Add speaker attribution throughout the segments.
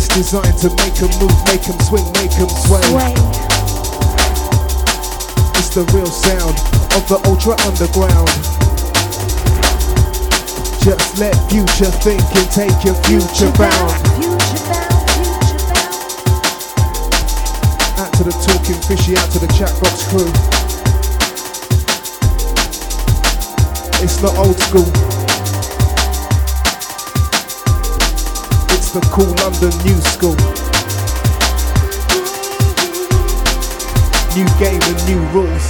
Speaker 1: It's designed to make 'em move, make 'em swing, make 'em sway. It's the real sound of the ultra underground. Just let future thinking take your future bound. Out to the talking fishy, out to the chat box crew. It's not old school. It's the cool London new school. New game and new rules.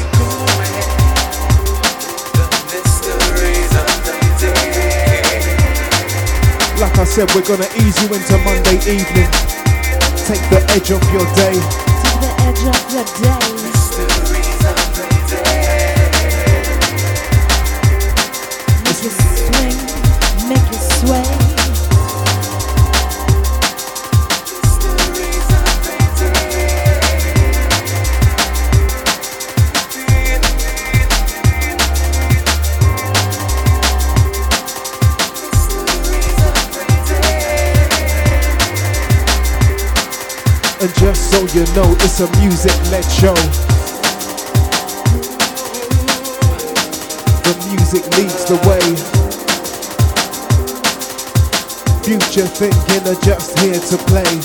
Speaker 1: Like I said, we're gonna ease you into Monday evening. Take the edge off your day.
Speaker 2: Take the edge off your day. Make it swing, make it sway.
Speaker 1: And just so you know, it's a music-led show. The music leads the way. Future thinking are just here to play.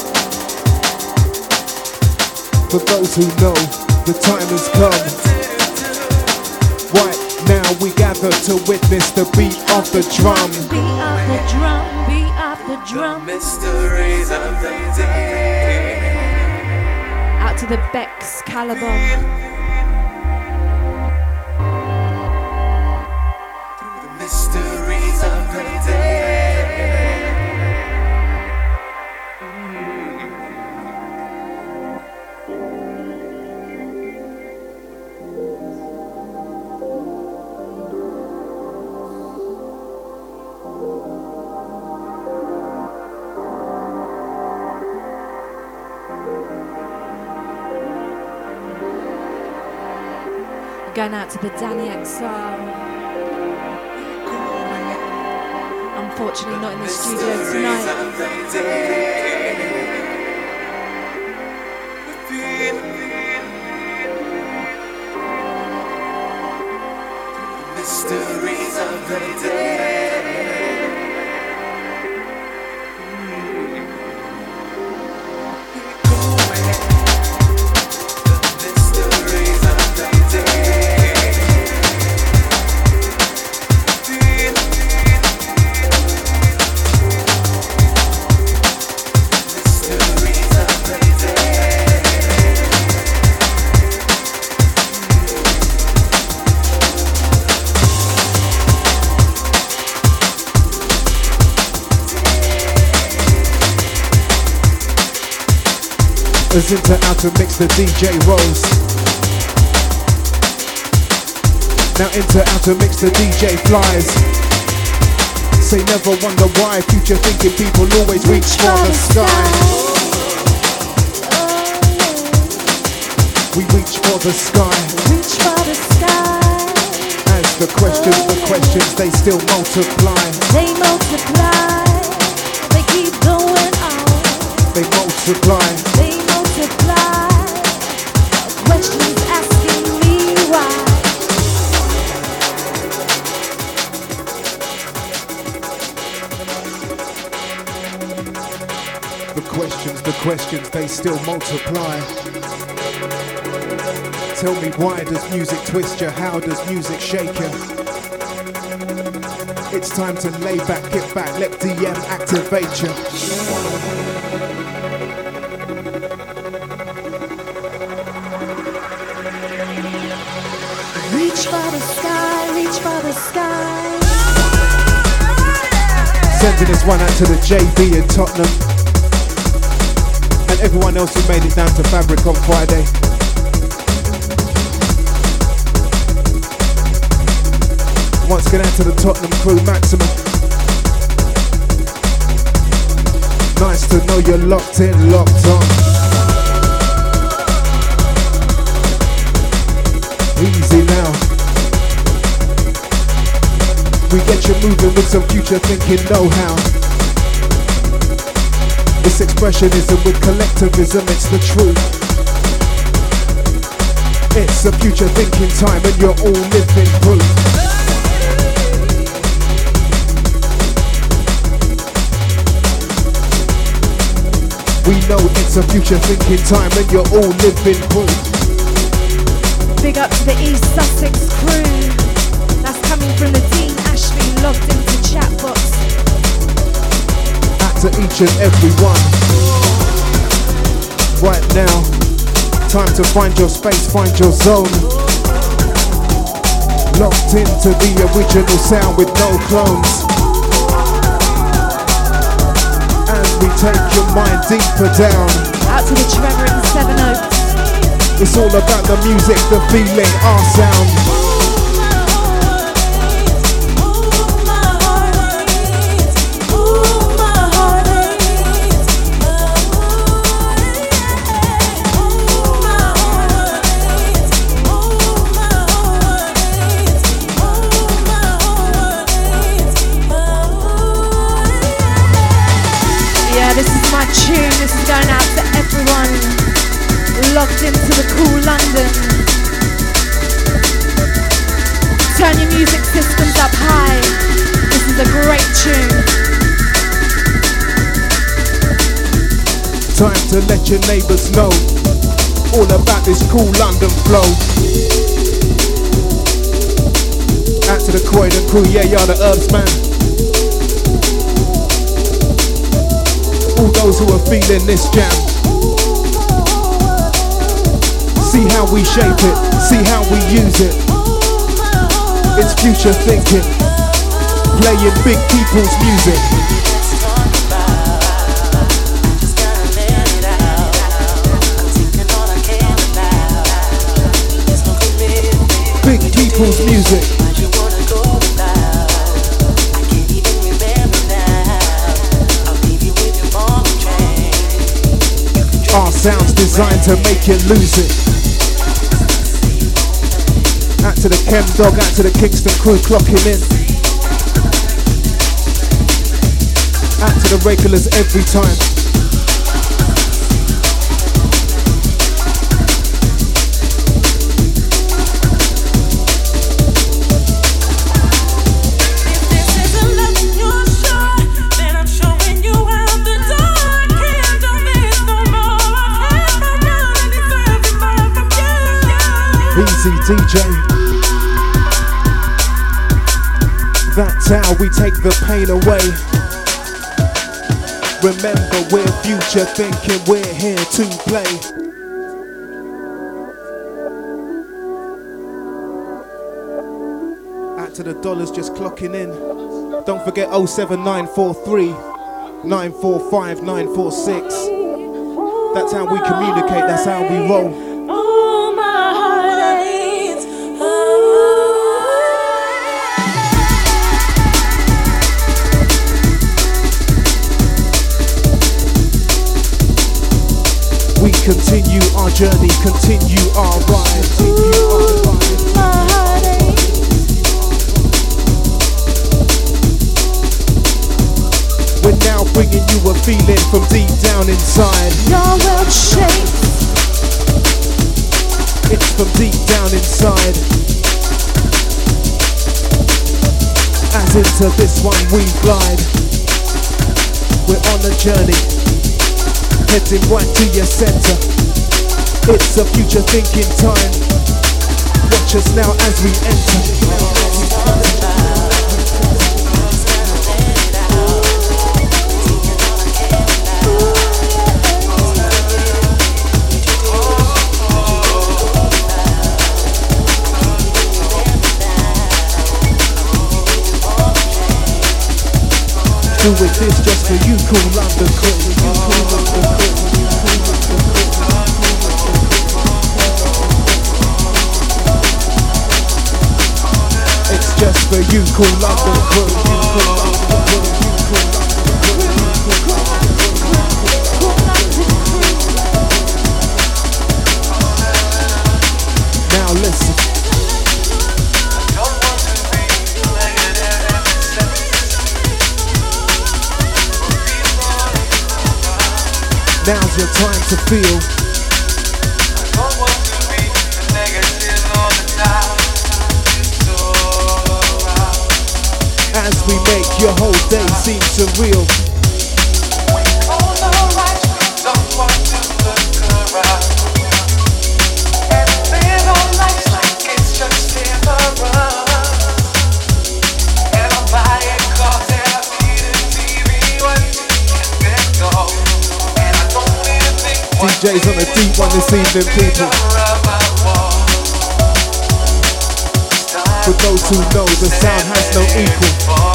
Speaker 1: For those who know, the time has come. Right now we gather to witness the beat of the drum.
Speaker 2: Beat of the drum, beat of the drum.
Speaker 3: The mysteries of the day.
Speaker 2: Out to the Bex Caliber.
Speaker 3: The mysteries of the day.
Speaker 2: Going out to the Danny XR. Unfortunately not in the studio tonight.
Speaker 3: Mysteries of the day.
Speaker 1: As into out to mix the DJ rolls. Now into out to mix the DJ flies. Say never wonder why future thinking people always reach for the sky. We reach for the sky.
Speaker 2: Reach for the sky.
Speaker 1: As the questions, they still multiply.
Speaker 2: They multiply. They keep going on.
Speaker 1: They multiply.
Speaker 2: They multiply. Questions asking me why.
Speaker 1: The questions, they still multiply. Tell me, why does music twist you? How does music shake you? It's time to lay back, get back, let DM activate you.
Speaker 2: Reach for the sky, reach for the sky.
Speaker 1: Sending this one out to the JB in Tottenham. And everyone else who made it down to Fabric on Friday. Once again out to the Tottenham crew, maximum. Nice to know you're locked in, locked on. Easy now. We get you moving with some future thinking know-how. It's expressionism with collectivism, it's the truth. It's a future thinking time and you're all living proof. We know it's a future thinking time and you're all living proof.
Speaker 2: Big up to the East Sussex crew. That's coming from the Dean Ashby logged into chatbox.
Speaker 1: Out to each and every one. Right now, time to find your space, find your zone. Locked into the original sound with no clones. As we take your mind deeper down.
Speaker 2: Out to the Trevor in Seven Oaks.
Speaker 1: It's all about the music, the feeling, our sound.
Speaker 2: Yeah, this is my tune. This is going out to everyone locked into the cool London. Turn your music systems up high. This is a great tune.
Speaker 1: Time to let your neighbours know all about this cool London flow. Out to the Croydon crew, yeah, you're the herbs man. All those who are feeling this jam. See how we shape it, see how we use it. It's future thinking, playing big people's music. Big people's music. Our sound's designed to make you lose it. Out to the Chem Dog, out to the Kingston crew clocking in. Out to the regulars every time. Easy DJ. That's how we take the pain away. Remember, we're future thinking, we're here to play. Out to the dollars just clocking in. Don't forget 07943 945 946. That's how we communicate, that's how we roll. We continue our journey, continue our ride, continue our ride. We're now bringing you a feeling from deep down inside.
Speaker 2: Your world shakes.
Speaker 1: It's from deep down inside. As into this one we glide. We're on a journey, heading right to your center. It's a future thinking time. Watch us now as we enter. Doing this just for you, cool London crew. It's just for you, cool London crew. Now listen. Now's your time to feel.
Speaker 3: I don't want to be negative all the time. It's all around.
Speaker 1: As we make your whole day seem surreal.
Speaker 3: When you close our eyes, we don't want to look around. And live our lives like it's just temporary. And I'm buying cars and I'm eating TV when you can't let go. And I don't need to think
Speaker 1: DJ's on a deep one this evening, people. For those who know, the sound has no equal.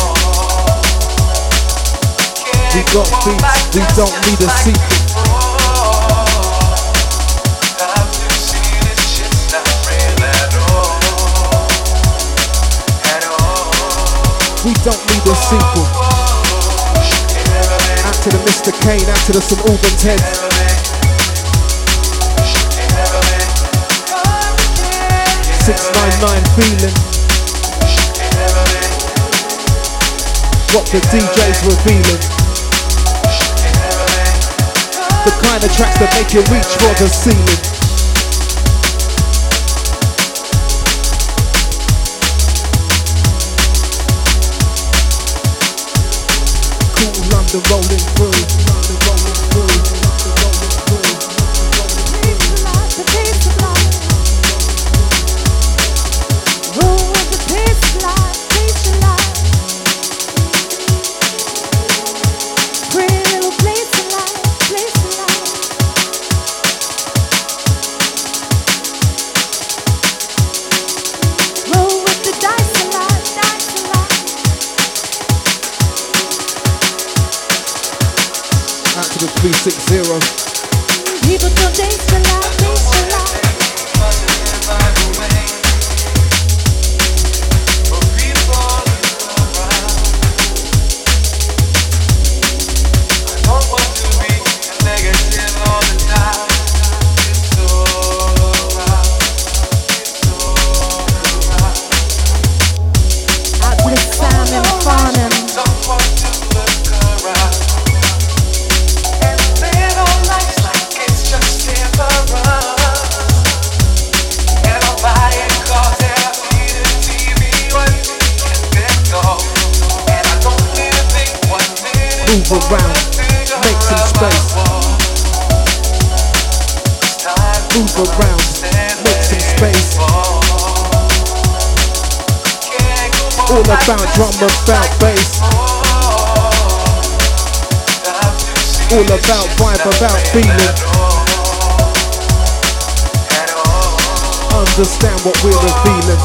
Speaker 1: We got beats, we don't need a sequel. We don't need a sequel. Out to the Mr. Kane, out to the St. Albans heads. 699 feeling. What the DJ's revealing. The kind of tracks that make you reach for the ceiling. Cool London rolling through. London rolling through. London rolling through. Out to the 360.
Speaker 2: People don't dance a lot, dance a lot.
Speaker 1: Move around, make some space. Move around, make some space. All about drum, about bass. All about vibe, about feeling. Understand what we're revealing.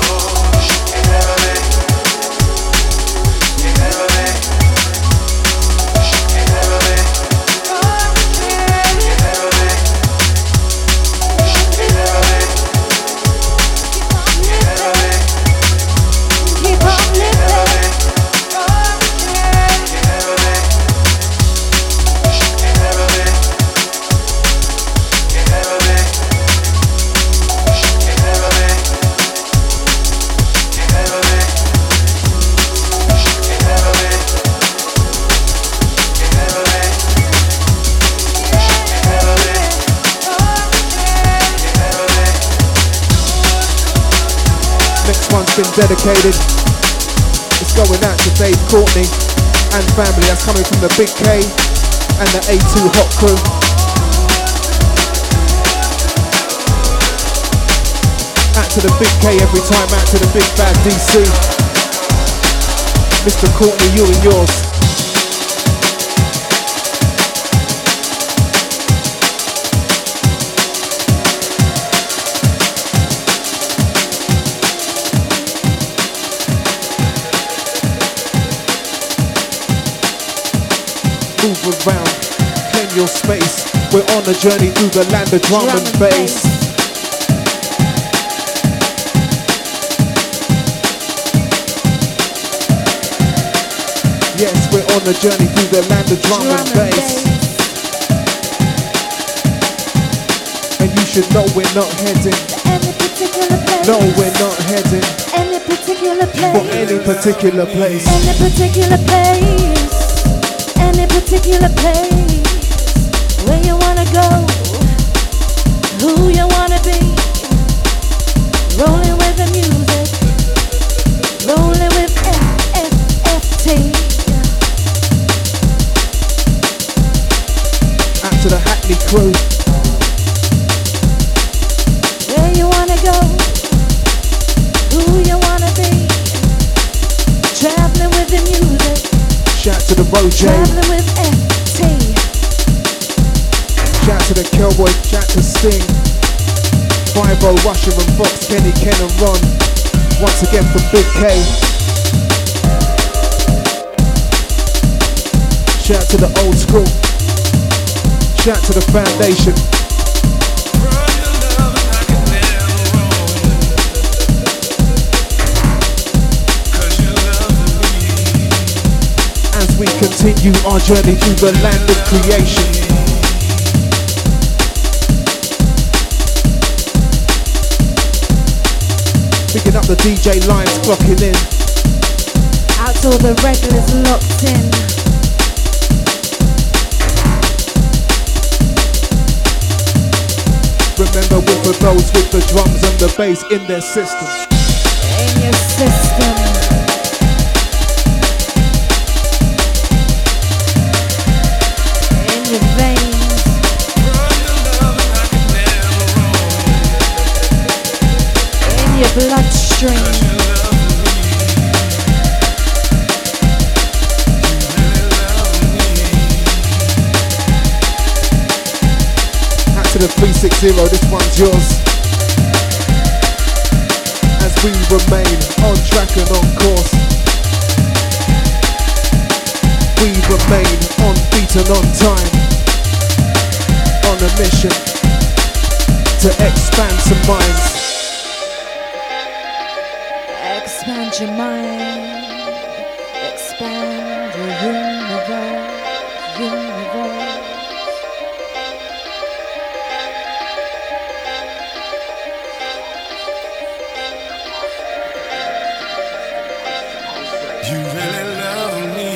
Speaker 1: Been dedicated. It's going out to Dave Courtney and family. That's coming from the Big K and the A2 Hot Crew. Out to the Big K every time, out to the Big Bad DC. Mr. Courtney, you and yours. Move around, claim your space. We're on a journey through the land of drum and bass. Yes, we're on a journey through the land of drum and bass. And you should know we're not heading.
Speaker 2: Any particular place.
Speaker 1: No, we're not heading.
Speaker 2: Any particular place.
Speaker 1: For any particular place.
Speaker 2: Any particular place. Any particular place. Where
Speaker 1: to the Hackney crew.
Speaker 2: Where you wanna go? Who you wanna be? Traveling with the music.
Speaker 1: Shout to the Roger.
Speaker 2: Traveling with FT.
Speaker 1: Shout to the Cowboy. Shout to Sting. 5-0, Rusher and Fox, Kenny, Ken and Ron. Once again from Big K. Shout to the old school. Shout to the foundation. As we continue our journey through the land of creation. Picking up the DJ lines, clocking in.
Speaker 2: Out to all the regulars locked in.
Speaker 1: Remember, with for those with the drums and the bass in their system.
Speaker 2: In your system. In your veins. In your bloodstream.
Speaker 1: To the 360, this one's yours. As we remain on track and on course. We remain on beat and on time. On a mission to expand some minds.
Speaker 2: Expand your mind. Expand your universe.
Speaker 4: You really love me.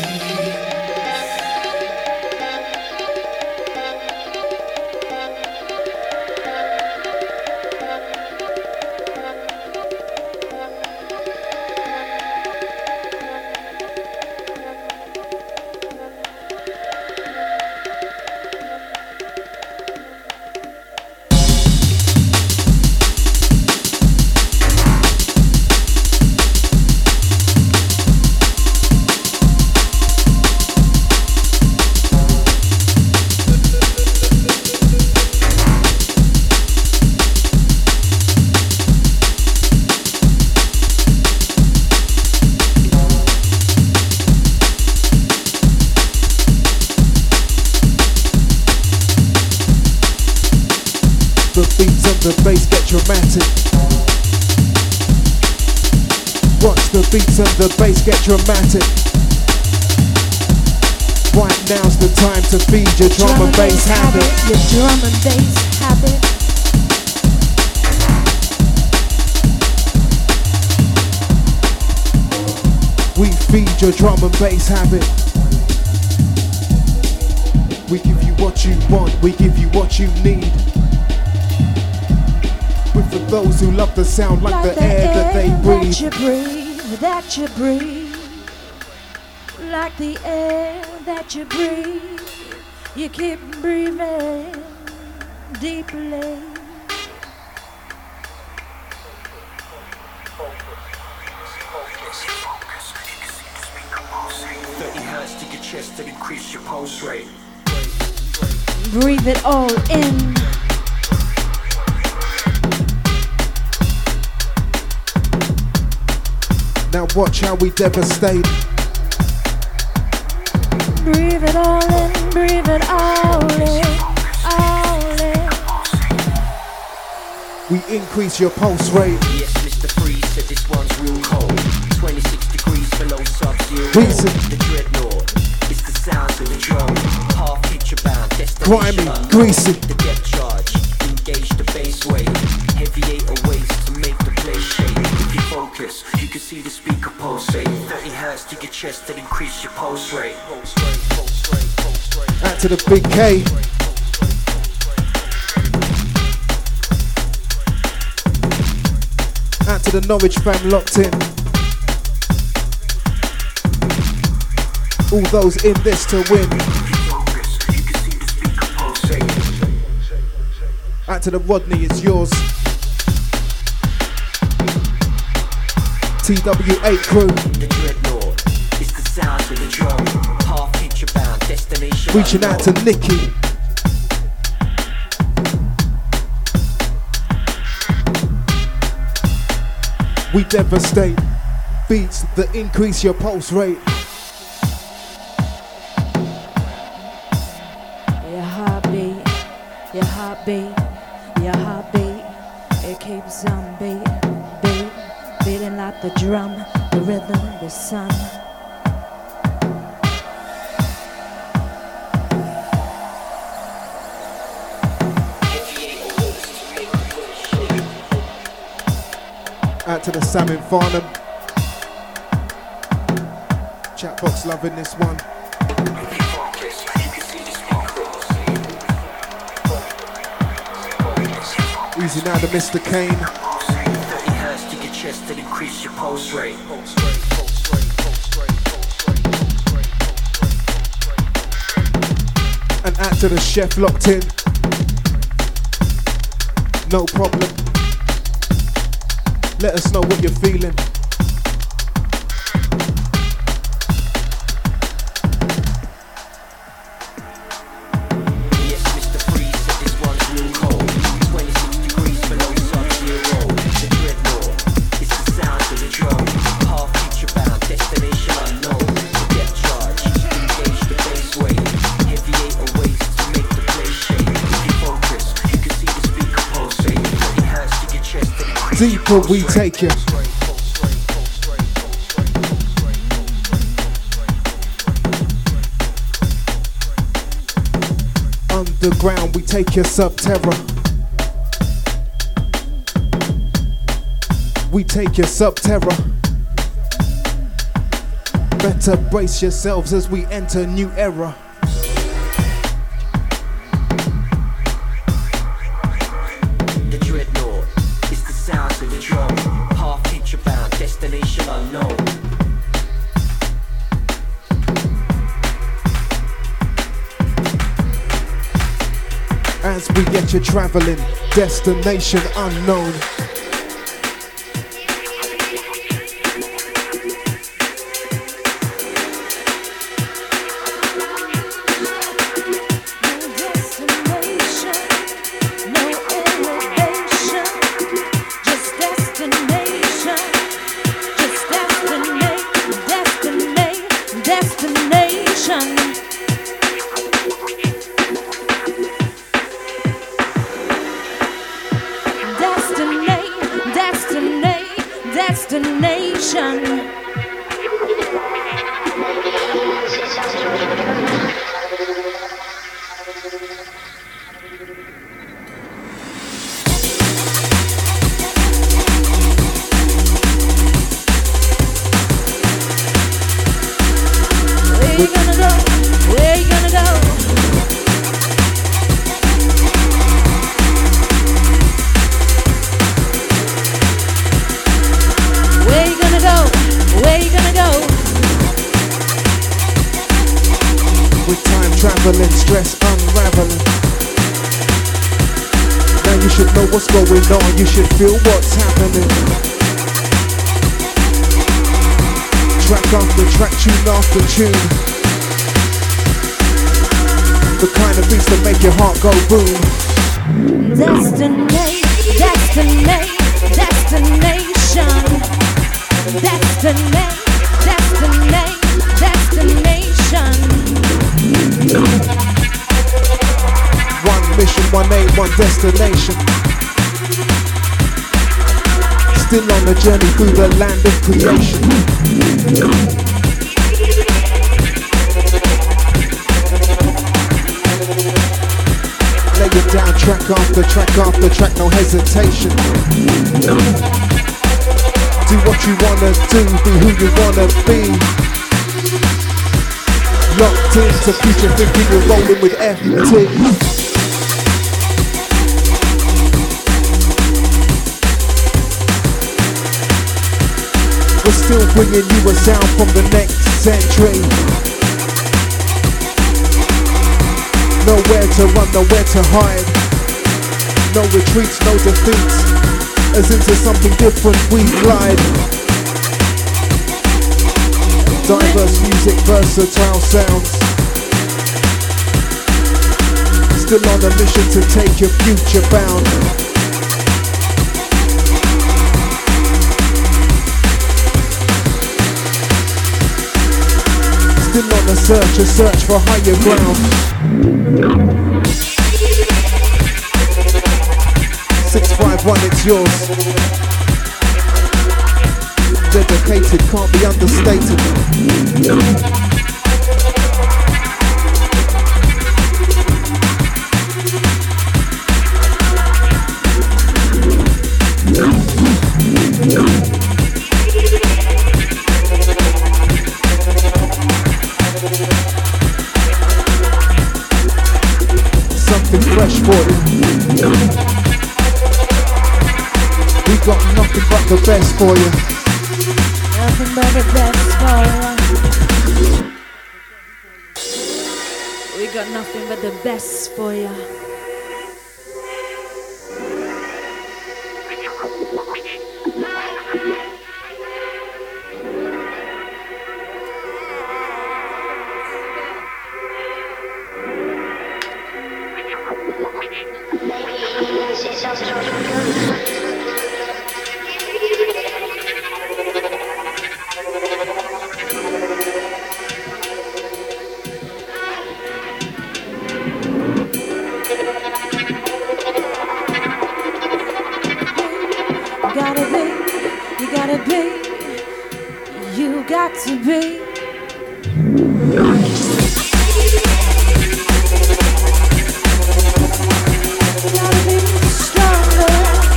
Speaker 1: The bass get dramatic. Watch the beats and the bass get dramatic. Right now's the time to feed your drum and bass habit.
Speaker 2: Your drum and bass habit.
Speaker 1: We feed your drum and bass habit. We give you what you want, we give you what you need. For those who love the sound like the air that they breathe.
Speaker 2: That you breathe. Like the air that you breathe. You keep breathing deeply.
Speaker 5: To your chest to increase your pulse rate.
Speaker 2: Breathe it all in.
Speaker 1: Now watch how we devastate.
Speaker 2: Breathe it all in, breathe it all in, all in.
Speaker 1: We increase your pulse rate.
Speaker 5: Yes, Mr. Freeze said this one's real cold. 26 degrees below sub-zero. The dreadnought, it's the sounds of the drum. Half feature bound,
Speaker 1: grimy, greasy.
Speaker 5: The depth charge, engage the bass wave. Heavy 808 ways to make the place shake. If you focus, you can see the speaker pulsate. 30 hertz to your chest to increase your pulse rate.
Speaker 1: Out to the Big K. Out to the Norwich fam locked in. All those in this to win. Out to the Rodney, it's yours. TW8 crew.
Speaker 5: The dreadnought, it's the sounds of the drum. Half future bound, destination.
Speaker 1: Reaching out to Nikki. We devastate beats that increase your pulse rate.
Speaker 2: Your heartbeat, your heartbeat, your heartbeat. It keeps on beating like the drum, the rhythm, the sun.
Speaker 1: Out to the Sam in Farnham. Chatbox loving this one. Easy now to Mr. Kane.
Speaker 5: 30 hertz to your chest and increase your pulse rate.
Speaker 1: And out to the chef locked in. No problem. Let us know what you're feeling.
Speaker 5: Yes, Mr. Freeze said this one's real cold. 26 degrees below sub-zero. The dreadnought, it's the sounds of the drum. Half future bound, destination unknown. The depth charge, engage the bass wave. Heavy 808s to make the place shake. If you focus, you can see the speaker pulsate. 30 hertz to your chest and increase.
Speaker 1: Deeper we take you. Underground we take your sub-terra. We take your sub-terra. Better brace yourselves as we enter a new era.
Speaker 5: The dreadnought, it's the sounds of the drum. Half future bound, destination unknown.
Speaker 1: As we get you traveling, destination unknown.
Speaker 2: Destination. Where you gonna go? Where you gonna go? Where you gonna go? Where you gonna go?
Speaker 1: With time traveling, stress unraveling. Now you should know what's going on, you should feel what's happening. Track after track, tune after tune. The kind of beats that make your heart go boom.
Speaker 2: Destination.
Speaker 1: One mission, one aim, one destination. Still on the journey through the land of creation. Lay it down, track after track, no hesitation. Do what you wanna do, be who you wanna be. Locked into future thinking, you're rolling with FT. We're still bringing you a sound from the next century. Nowhere to run, nowhere to hide. no retreats, no defeats. As into something different we glide. Diverse music, versatile sounds. Still on a mission to take your future bound. Still on a search for higher ground. 651, it's yours. Dedicated, can't be understated. Something fresh for you. We got nothing but the best for you.
Speaker 2: Nothing but the best for you. We got nothing but the best for you. You got to be. Gotta be stronger.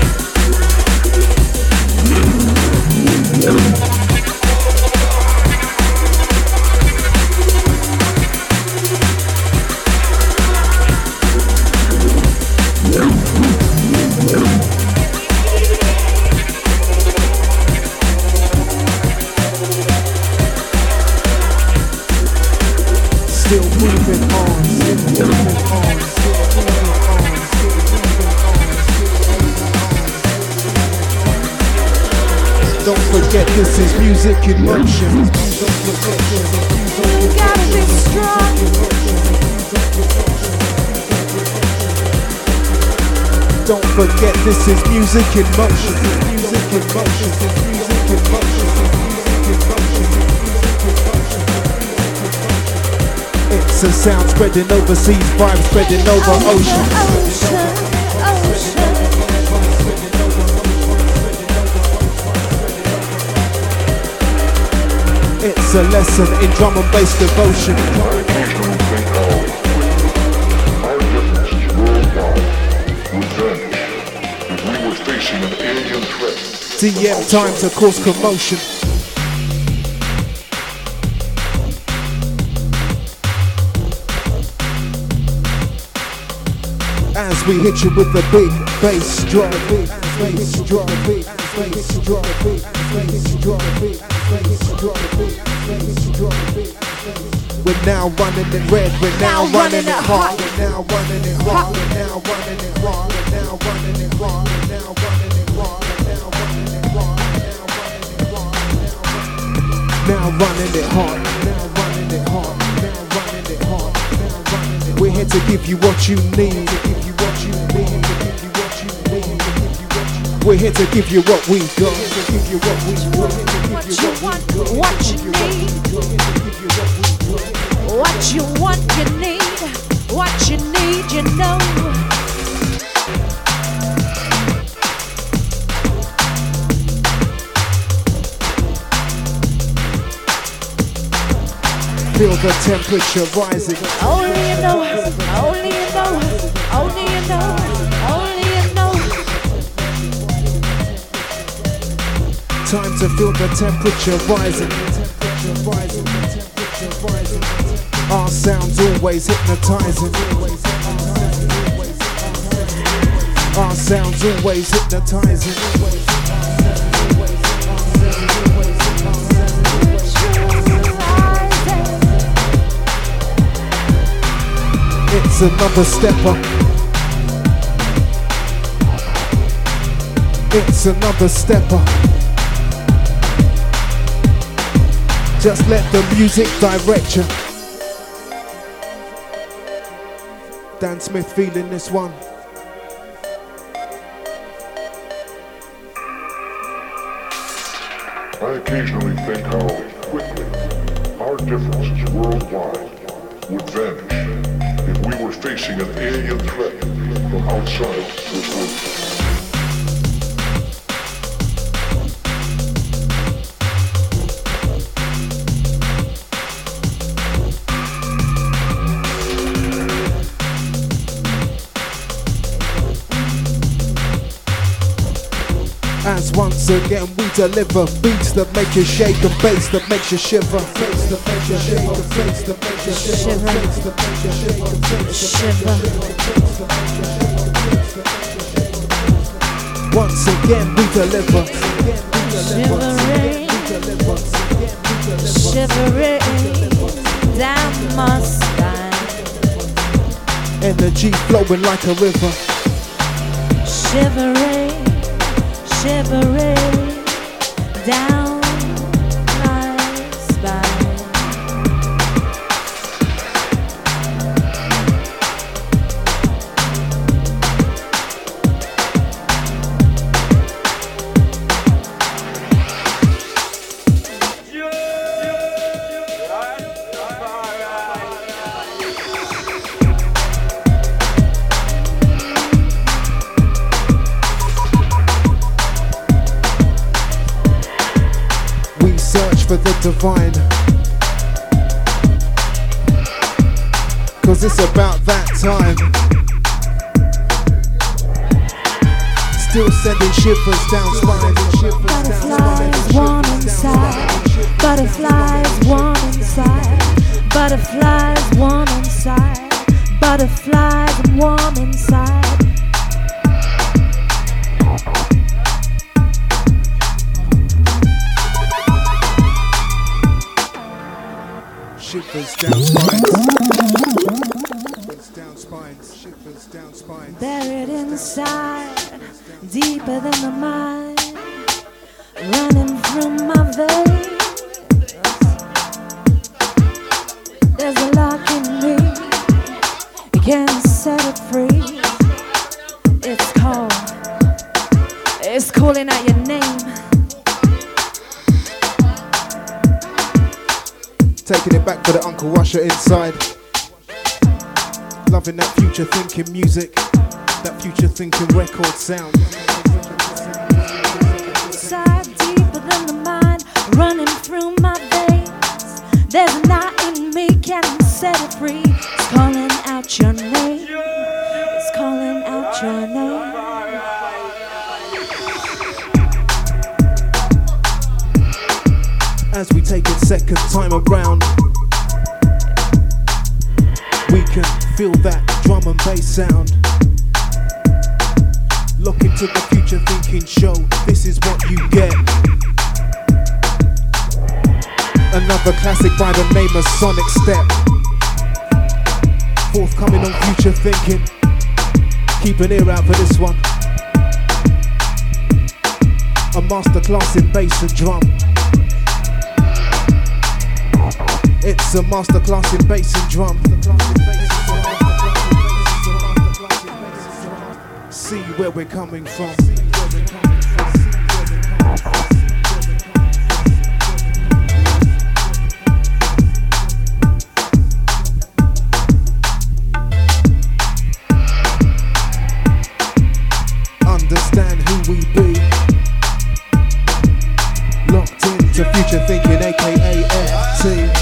Speaker 1: Still moving on, still moving on, still moving on, still moving on. Don't forget this is music in motion.
Speaker 2: You gotta be strong.
Speaker 1: Don't forget this is music in motion. Music in motion. Music in motion. It's a sound spreading overseas, vibes spreading over ocean. It's a lesson in drum and bass devotion. DM time to cause commotion. As we hit you with the big bass drum, big bass drum, big bass drum, big bass drum, big bass drum, big bass drum. We're now running it red, we're now running it hot, we're now running it hot, we're now running it hot, we're now running it hot, we're now running it hot, we're now running it hot, now running it hot, now running it hot, now running it hot, now running it. We're here to give you what you need. We're here to give you what we got. Give you what we want.
Speaker 2: What you want, what you need. What you want, you need. What you need, you know.
Speaker 1: Feel the temperature rising.
Speaker 2: Only you know, only you know, only you know, only you know.
Speaker 1: Time to feel the temperature rising. Our sound's always hypnotizing. Our sound's always hypnotizing. It's another stepper. It's another stepper. Just let the music direct you. Dan Smith feeling this one.
Speaker 6: I occasionally think how quickly our differences worldwide would vanish if we were facing an alien threat from outside this world.
Speaker 1: As once again we deliver beats that make you shake and bass that makes you shiver. Face that makes you shake and face that makes you shiver. Face that makes you shake and face that shiver. Once again we deliver.
Speaker 2: Shivering, shivering down my spine.
Speaker 1: Energy flowing like a river.
Speaker 2: Shivering, shivering down my spine.
Speaker 1: For the divine, 'cause it's about that time. Still sending shivers down spine.
Speaker 2: Butterflies warm inside. Butterflies warm inside. Butterflies warm inside. Butterflies warm inside.
Speaker 1: Shivers down spines. Shivers down spines. Shivers down spines.
Speaker 2: Buried inside, deeper than the mind, running through my veins. There's a lock in me, you can't set it free. It's calling out your name.
Speaker 1: Taking it back for the Uncle Rusher inside. Loving that future thinking music, that future thinking record sound.
Speaker 2: Inside, deeper than the mind, running through my veins. There's a knot in me, can't set it free. It's calling out your name. It's calling out your name.
Speaker 1: As we take it second time around, we can feel that drum and bass sound. Look into the future thinking show, this is what you get. Another classic by the name of Sonic Step. Forthcoming on future thinking. Keep an ear out for this one. A masterclass in bass and drum. It's a masterclass in bass and drum. See where we're coming from. Understand who we be. Locked into future thinking, aka FT.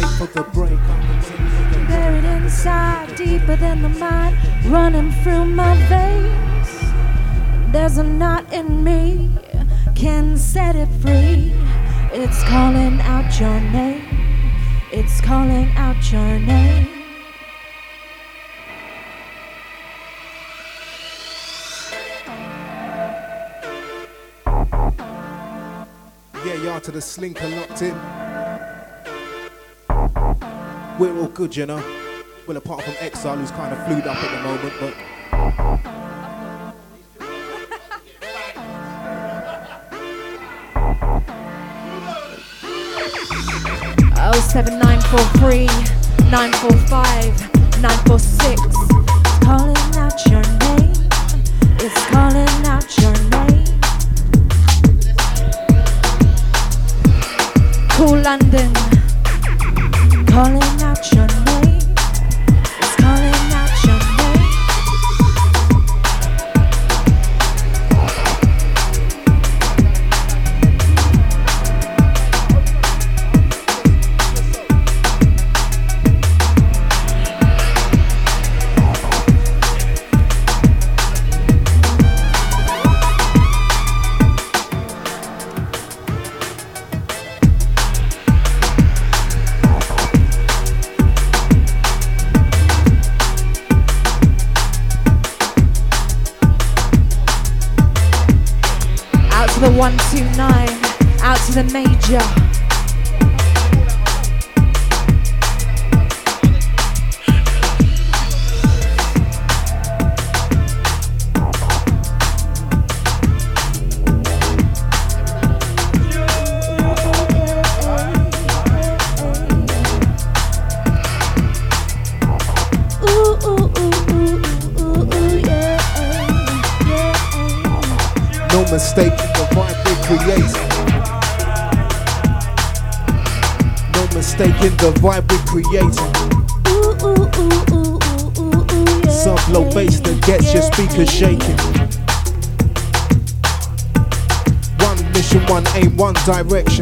Speaker 1: wait for the break.
Speaker 2: Buried inside, deeper than the mind, running through my veins. There's a knot in me, can set it free. It's calling out your name. It's calling out your name.
Speaker 1: Yeah, y'all to the slinker locked in. We're all good, you know. Well, apart from Exile, who's kind of flued up at the moment, but
Speaker 2: 07943 945 946. It's calling out your name. It's calling out your name. Cool London. Calling out your name. It's calling out your name. The 129, out to the major.
Speaker 1: no mistake in the vibe we create. No mistake in the vibe we create. Soft low bass that gets your speakers shaking. One mission, one aim, one direction.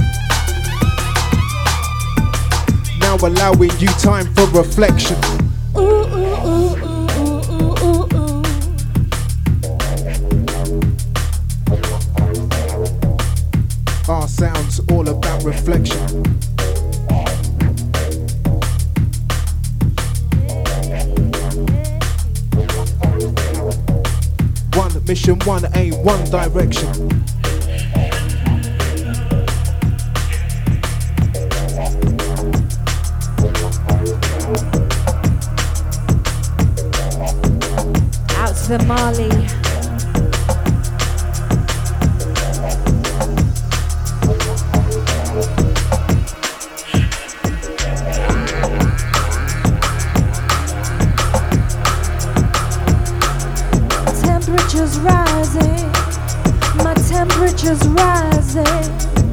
Speaker 1: Now allowing you time for reflection. Our sound's all about reflection. One mission, one aim, one direction.
Speaker 2: Out to the Mali. Temperature's rising, my temperature's rising.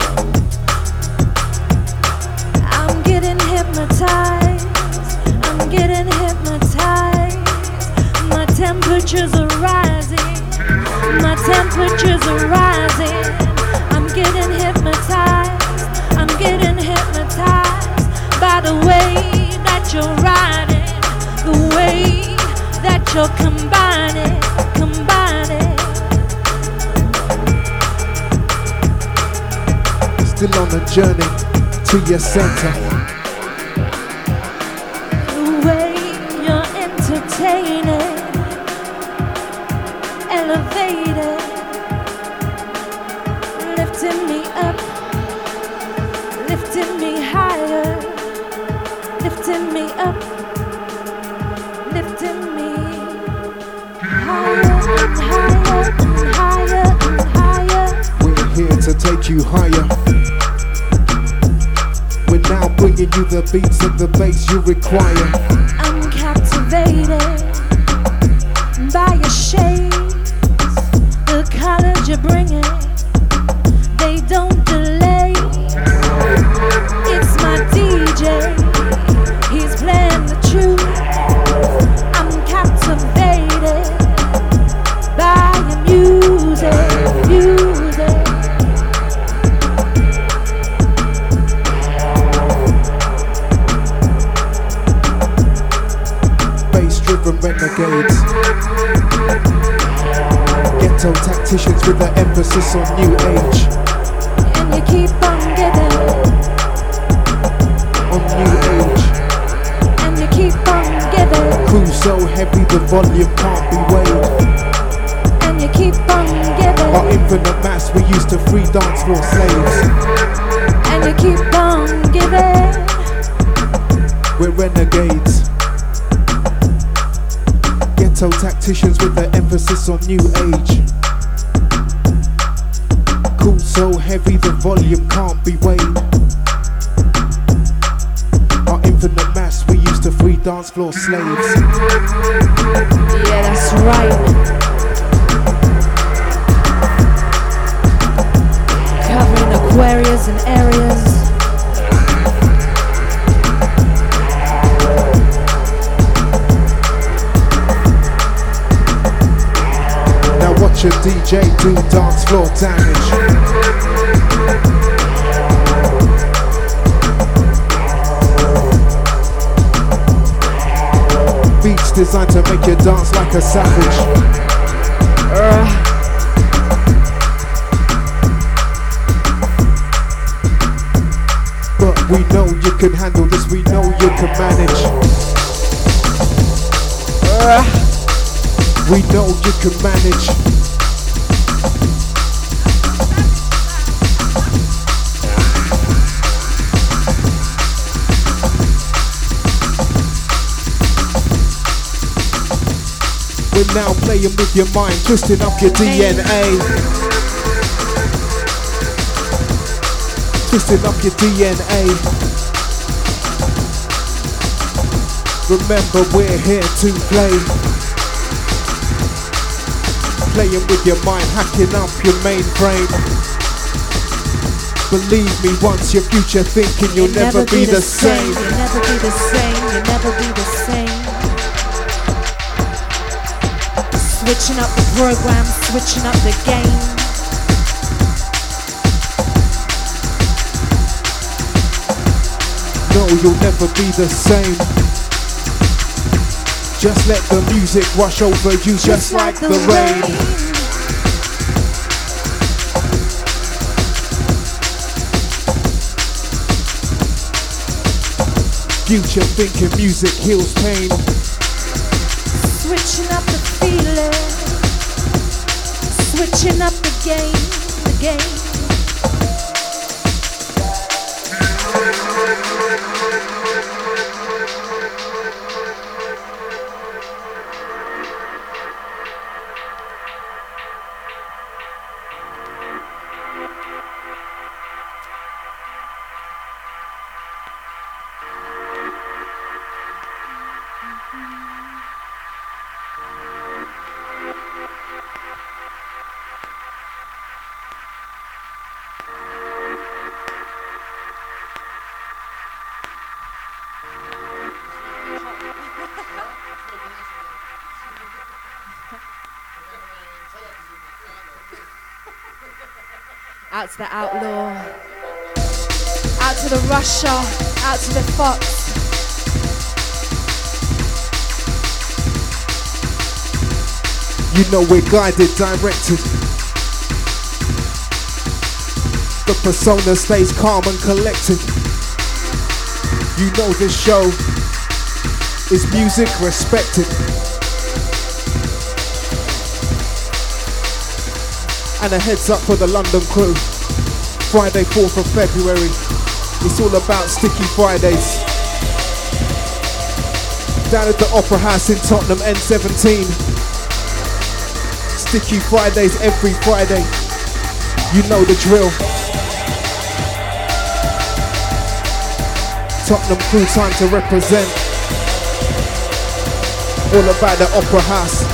Speaker 2: I'm getting hypnotized, I'm getting hypnotized. My temperatures are rising, my temperatures are rising. I'm getting hypnotized, I'm getting hypnotized by the way that you're riding, the way that you're combining.
Speaker 1: Still on a journey to your center.
Speaker 2: The way you're entertaining, elevated, lifting me up, lifting me higher, lifting me up, lifting me higher and higher and higher and higher.
Speaker 1: We're here to take you higher. We're now bringing you the beats and the bass you require.
Speaker 2: I'm captivated by your shades, the colors you're bringing, they don't delay. It's my DJ, he's playing the truth. I'm captivated by your music, music.
Speaker 1: renegades. Ghetto tacticians with an emphasis on new age.
Speaker 2: And you keep on giving.
Speaker 1: On new age.
Speaker 2: And you keep on giving.
Speaker 1: Crew so heavy the volume can't be weighed.
Speaker 2: And you keep on giving.
Speaker 1: Our infinite mass we used to free dance floor slaves.
Speaker 2: And you keep on giving.
Speaker 1: We're renegades. Ghetto tacticians with the emphasis on new age. Cool so heavy the volume can't be weighed. Our infinite mass we used to free dance floor slaves.
Speaker 2: Yeah, that's right. Covering Aquarius and areas.
Speaker 1: Watch a DJ do dance floor damage. Beats designed to make you dance like a savage. But we know you can handle this, we know you can manage. We know you can manage. We're now playing with your mind, twisting up your DNA. Twisting up your DNA. Remember, we're here to play. Playing with your mind, hacking up your mainframe. Believe me, once your future thinking, you'll never be the same.
Speaker 2: You'll never be the same. You'll never be the same. Switching up the program, switching up the game.
Speaker 1: No, you'll never be the same. Just let the music wash over you just like the rain. Future thinking music heals pain.
Speaker 2: Switching up the feeling. Switching up the game. The game. Out to the outlaw, out to the rusher, out to the fox.
Speaker 1: You know we're guided, directed. The persona stays calm and collected. You know this show is music respected. And a heads up for the London crew. Friday 4th of February. It's all about Sticky Fridays. Down at the Opera House in Tottenham, N17. Sticky Fridays every Friday. You know the drill. Tottenham crew time to represent. All about the Opera House.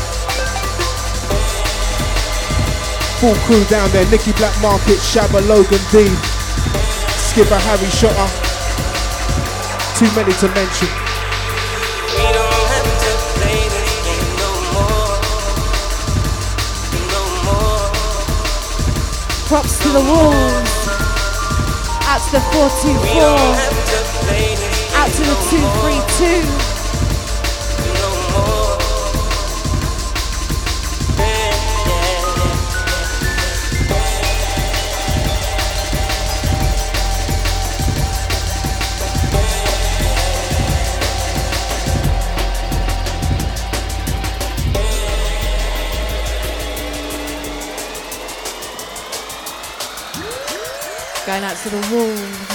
Speaker 1: Full crew down there, Nicky Black Market, Shabba, Logan D, Skipper, Harry Shotter. Too many to mention.
Speaker 7: We don't have to play this game no more. No more.
Speaker 2: Props to the walls. Out to the 424. Out to the 232.
Speaker 7: No more.
Speaker 2: going out to the wolves.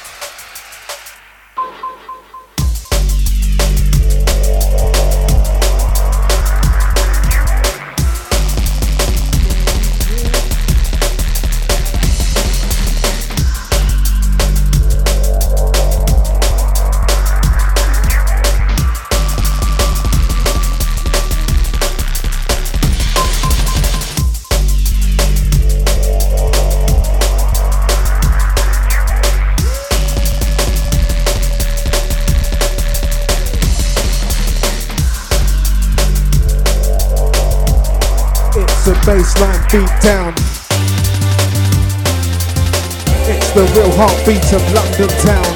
Speaker 1: Baseline beat down. It's the real heartbeat of London town.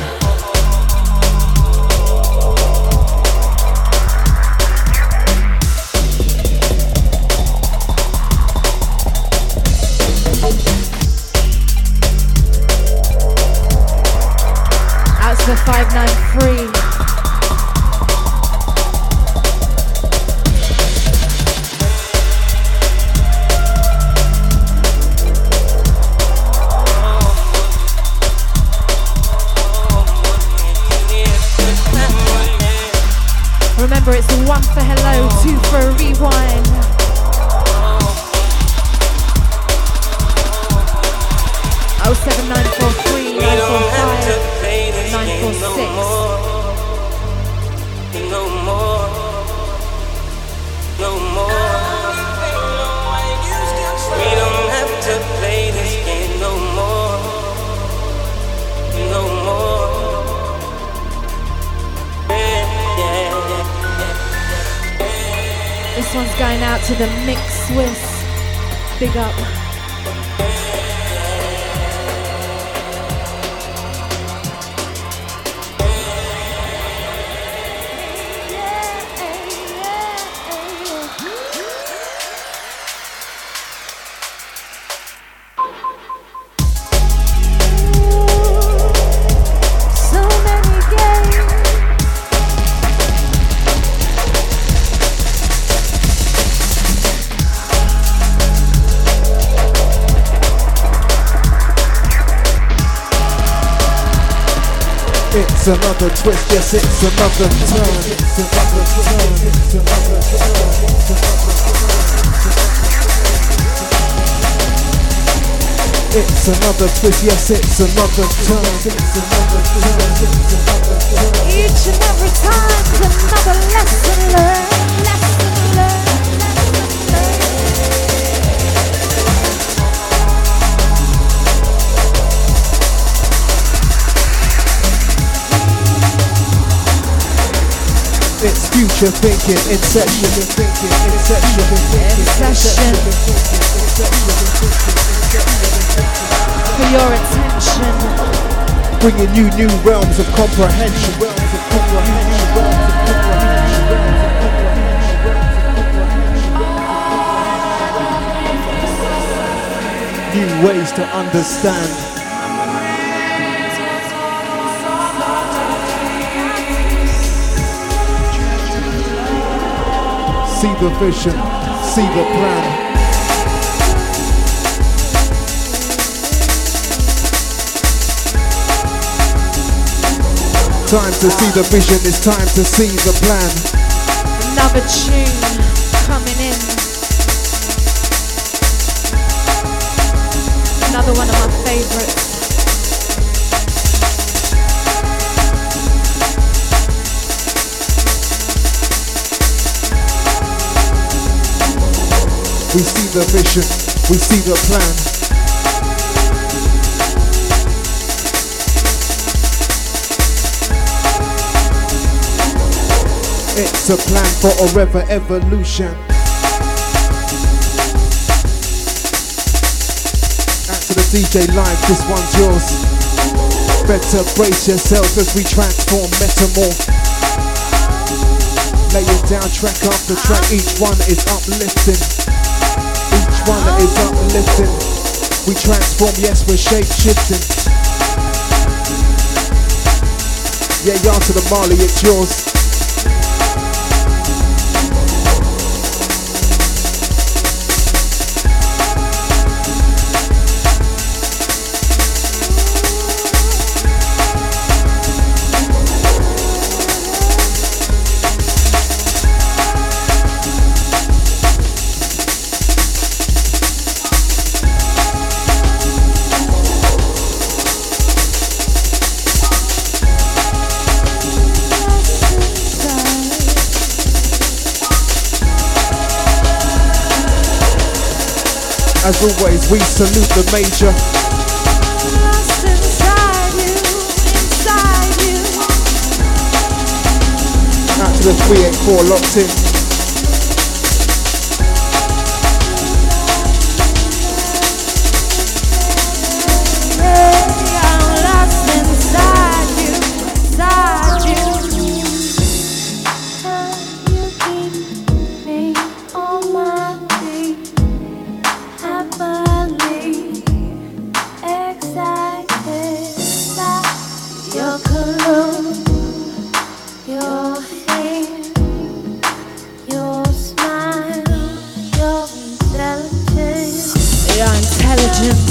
Speaker 2: Out to the 593. Remember, it's a 1 for hello, 2 for a rewind. Oh, 7943 945 946.
Speaker 7: No more. We don't have to play this game no more. No more.
Speaker 2: This one's going out to the Mix Swiss. Big up.
Speaker 1: It's another twist, yes, it's another turn. It's another turn. It's another turn. It's another twist, yes, it's another turn. It's another turn. It's another turn.
Speaker 2: Each and every time's another lesson learned. Lesson learned.
Speaker 1: It's future thinking, inception, thinking, inception,
Speaker 2: For your attention.
Speaker 1: Bringing you new realms of comprehension. New ways to understand. See the vision, see the plan. Time to see the vision, it's time to see the plan.
Speaker 2: Another tune coming in. Another one of my favorites.
Speaker 1: We see the vision, we see the plan. It's a plan for a forever evolution. Out to the DJ live, this one's yours. Better brace yourselves as we transform, metamorph. Laying down track after track, each one is uplifting. Each one is uplifting. We transform, yes, we're shape-shifting. Yeah, y'all to the Marley, it's yours. As always, we salute the major.
Speaker 2: Lost inside you, inside you.
Speaker 1: Out to the 384 locked in.
Speaker 2: I'm lost inside you, inside you. You keep me on my feet, happily excited by your cologne, your hand, your smile, your intelligence. Your intelligence.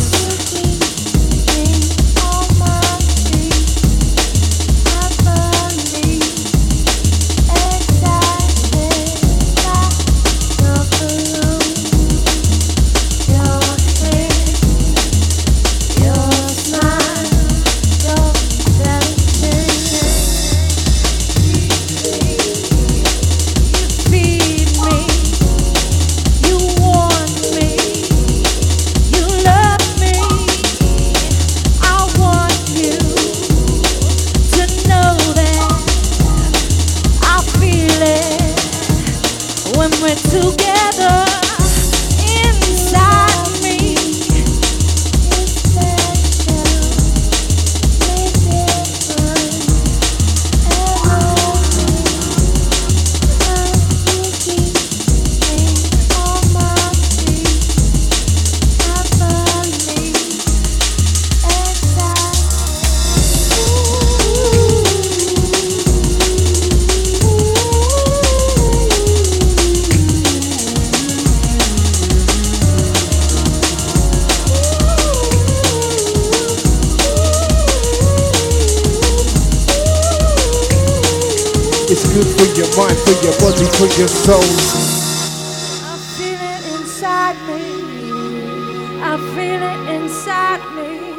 Speaker 1: Mind for your body, for your soul.
Speaker 2: I feel it inside me. I feel it inside me.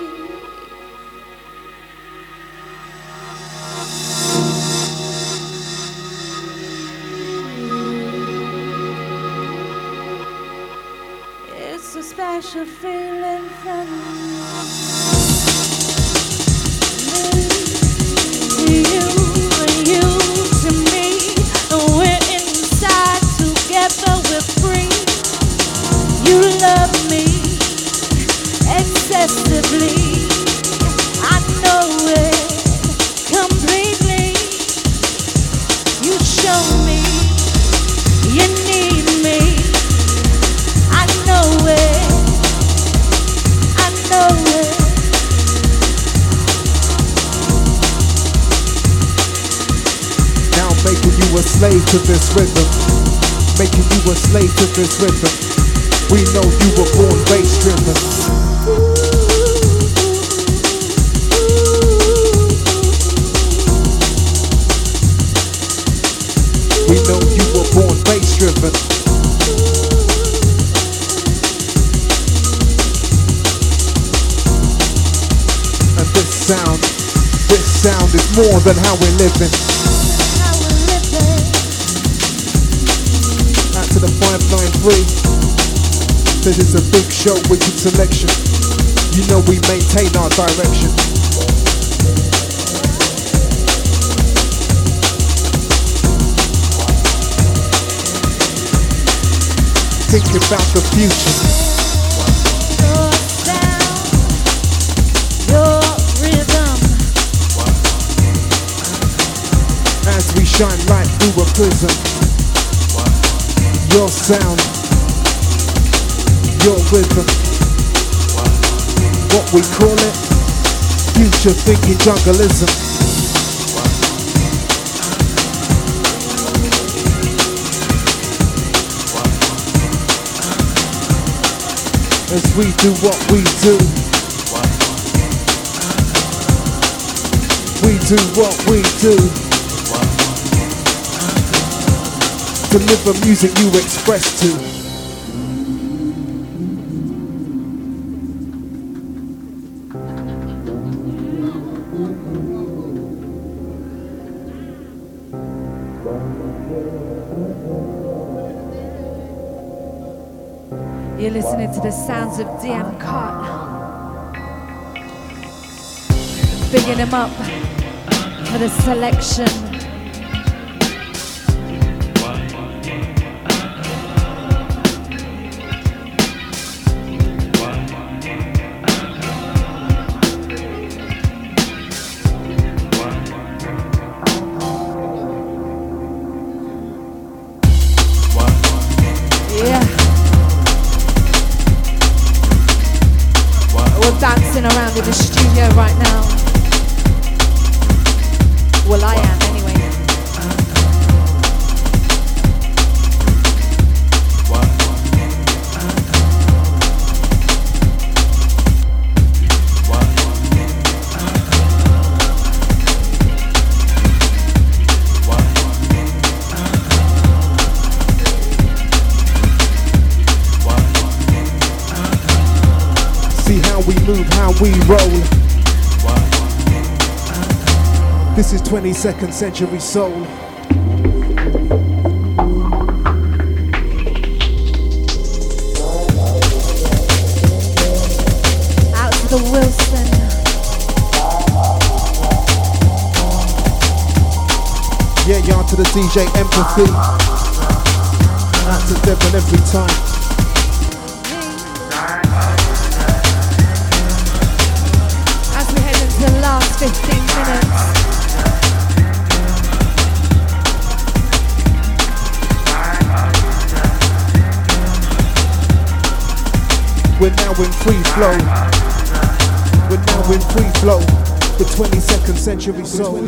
Speaker 2: It's a special feeling for me. You and you to me. We're inside together, we're free. You love me excessively. I know it completely. You show me you need me. I know it. I know it.
Speaker 1: Now making you a slave to this rhythm. Making you a slave to this rhythm. We know you were born bass driven. We know you were born bass driven. And this sound is more than how we're living. Out to the 593. Says it's a big show with good selection. You know we maintain our direction. Think about the future.
Speaker 2: Your sound, your rhythm.
Speaker 1: As we shine light through a prism. Your sound, your rhythm. What we call it? Future thinking jungleism. As we do what we do. We do what we do. Deliver music you express to.
Speaker 2: You're listening to the sounds of DM Cut. Bigging him up for the selection. Dancing around in the studio right now. Well, I am anyway.
Speaker 1: See how we move, how we roll. This is 22nd Century Soul.
Speaker 2: Out to the Wilson.
Speaker 1: Yeah, y'all to the DJ Empathy. Out to Devon every time.
Speaker 2: The last 15 minutes.
Speaker 1: We're now in free flow. We're now in free flow. The 22nd Century Soul.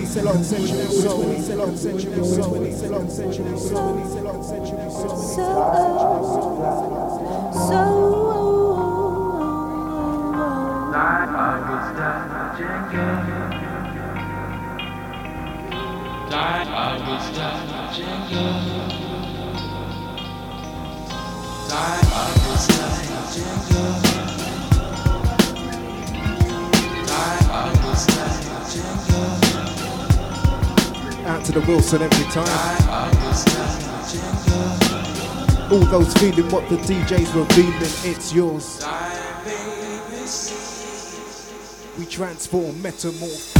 Speaker 1: Out to the Wilson every time. All those feeling what the DJ's revealing, it's yours. We transform, metamorph.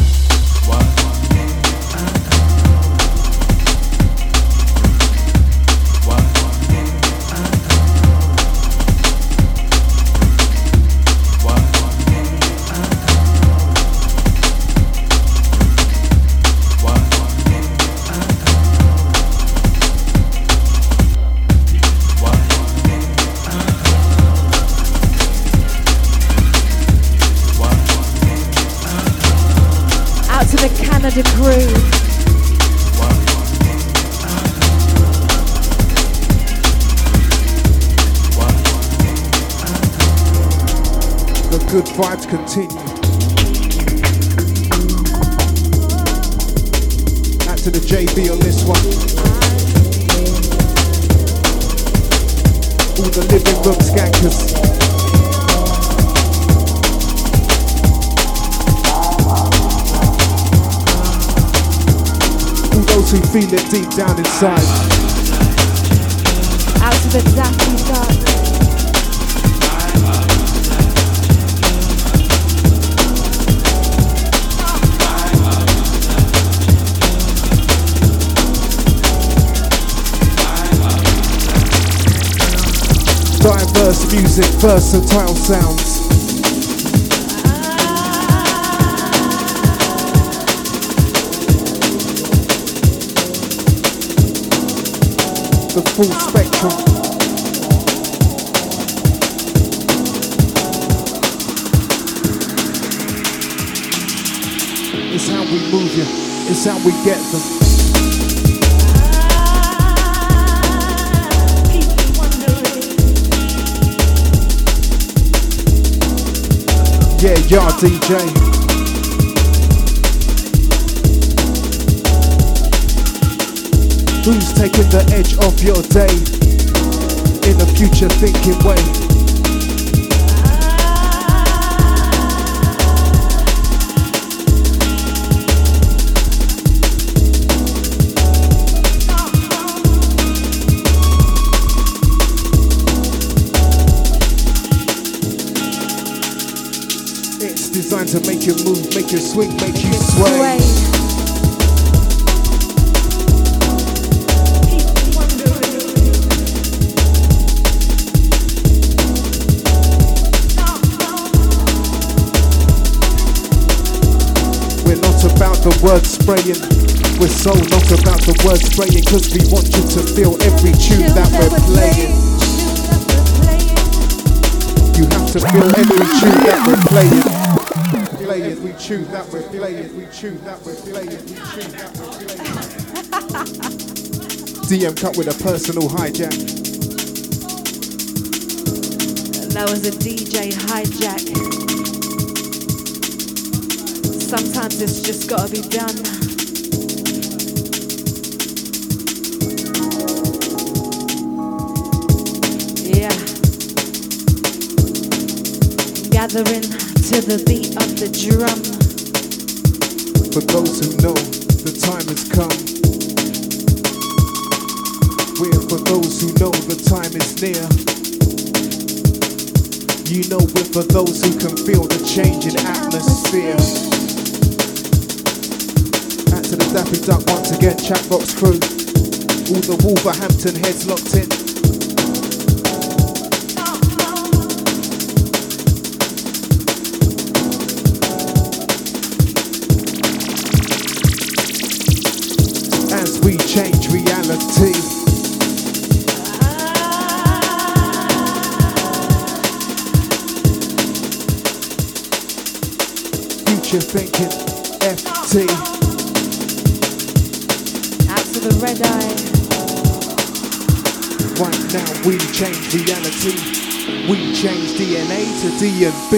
Speaker 2: The crew.
Speaker 1: The good vibes continue. Out to the JB on this one. All the living room skankers. Those who feel it deep down inside.
Speaker 2: Out to the Daffy Duck.
Speaker 1: Diverse music, versatile sounds. The full spectrum. It's how we move you. It's how we get them. Yeah, y'all DJ. Who's taking the edge off your day in a future thinking way? make you swing, make you sway. We're not about the word spraying. We're so not about the word spraying, cause we want you to feel every tune that we're playing. You have to feel every tune that we're playing. We tune that we're playing. We tune that we're playing. We tune that we're playing. DM cut with a personal hijack.
Speaker 2: That was a DJ hijack. Sometimes it's just gotta be done. Yeah. Gathering to the beat of the drum.
Speaker 1: For those who know, the time has come. We're for those who know the time is near. You know we're for those who can feel the change in atmosphere. Out to the Daffy Duck once again, Chatbox crew. All the Wolverhampton heads locked in. As we change reality. Future thinking, FT.
Speaker 2: Out to the red eye.
Speaker 1: Right now we change reality. We change DNA to D&B.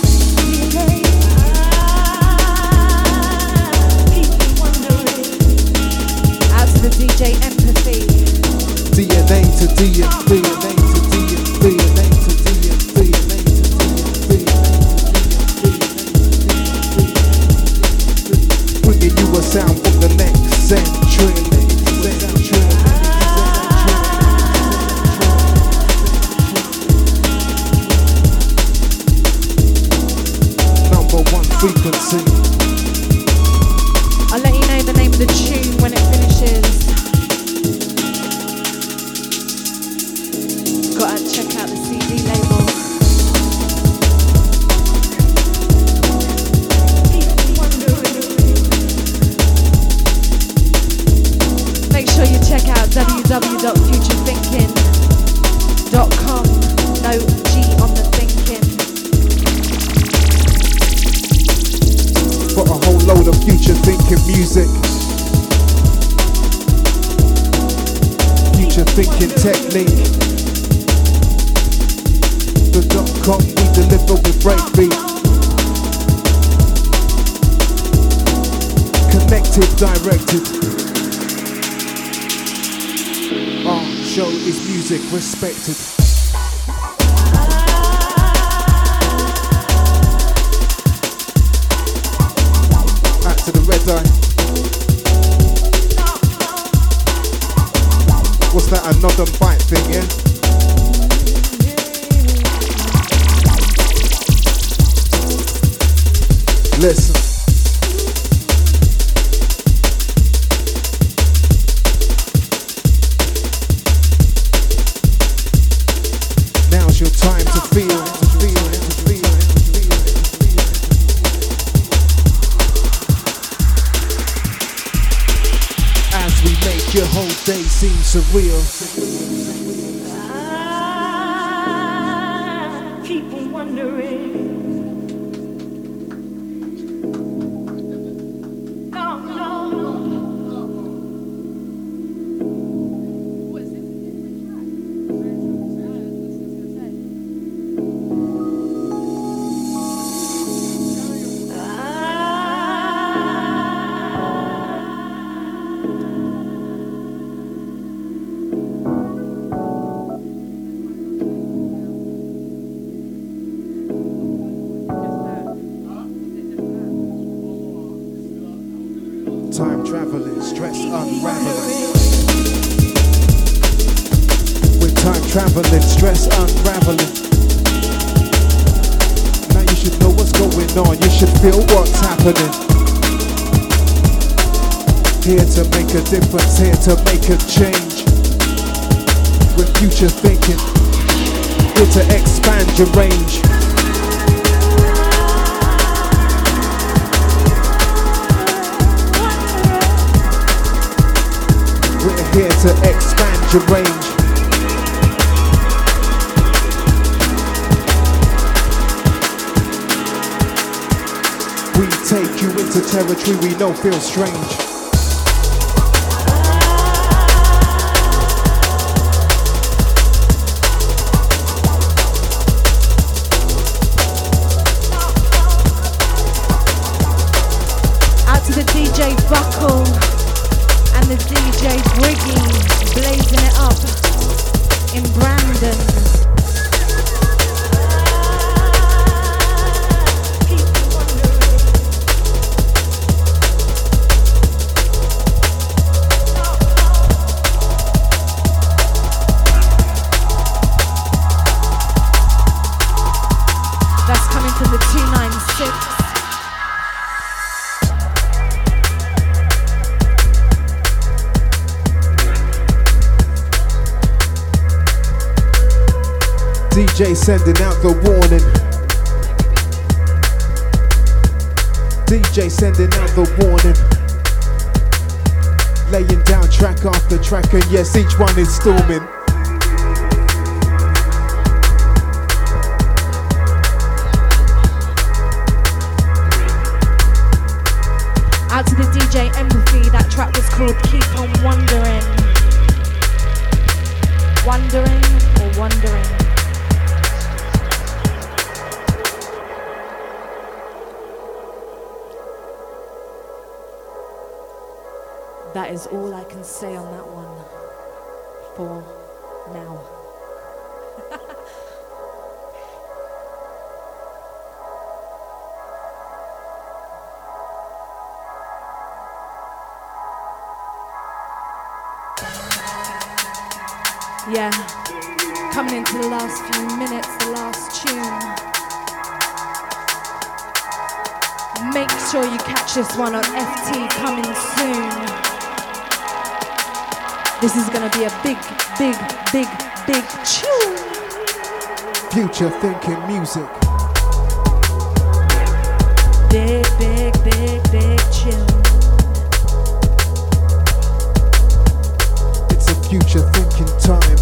Speaker 2: Out to the DJ Empathy.
Speaker 1: DNA to D&B. DNA to D&B. DNA to D&B. Bringing you a sound from the next century. Number one frequency.
Speaker 2: I'll let you know the name of the tune when it finishes. Gotta check out the CD label. Make sure you check out www.futurethinking.com. No G on the thinking.
Speaker 1: For a whole load of future thinking music. Future thinking technique. The .com we deliver with breakbeat. Connected, directed. Our show is music respected. Back to the red eye. What's that, a nod and bite thing, yeah? Listen. Now's your time to feel. As we make your whole day seem surreal.
Speaker 2: Keep on wondering.
Speaker 1: Time traveling, stress unraveling. With time traveling, stress unraveling. Now you should know what's going going on, you should feel what's happening. Here to make a difference, here to make a change. With future thinking, here to expand your range. We're here to expand your range. We take you into territory we know feels strange.
Speaker 2: The DJ Buckle and the DJ Briggy blazing it up in Brandon. That's coming from the 296.
Speaker 1: DJ sending out the warning. DJ sending out the warning. Laying down track after track, and yes, each one is storming.
Speaker 2: Out to the DJ Empathy, that track was called Keep On Wondering. Wondering or wondering? That is all I can say on that one for now. Yeah, coming into the last few minutes, the last tune. Make sure you catch this one on FT coming soon. This is gonna be a big, big, big, big tune.
Speaker 1: Future thinking music.
Speaker 2: Big, big, big, big tune.
Speaker 1: It's a future thinking time.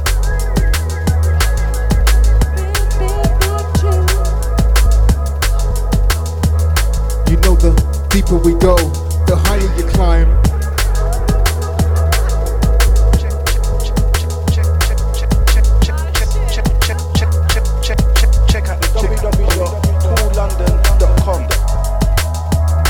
Speaker 2: Big, big, big tune.
Speaker 1: You know the deeper we go, the higher you climb.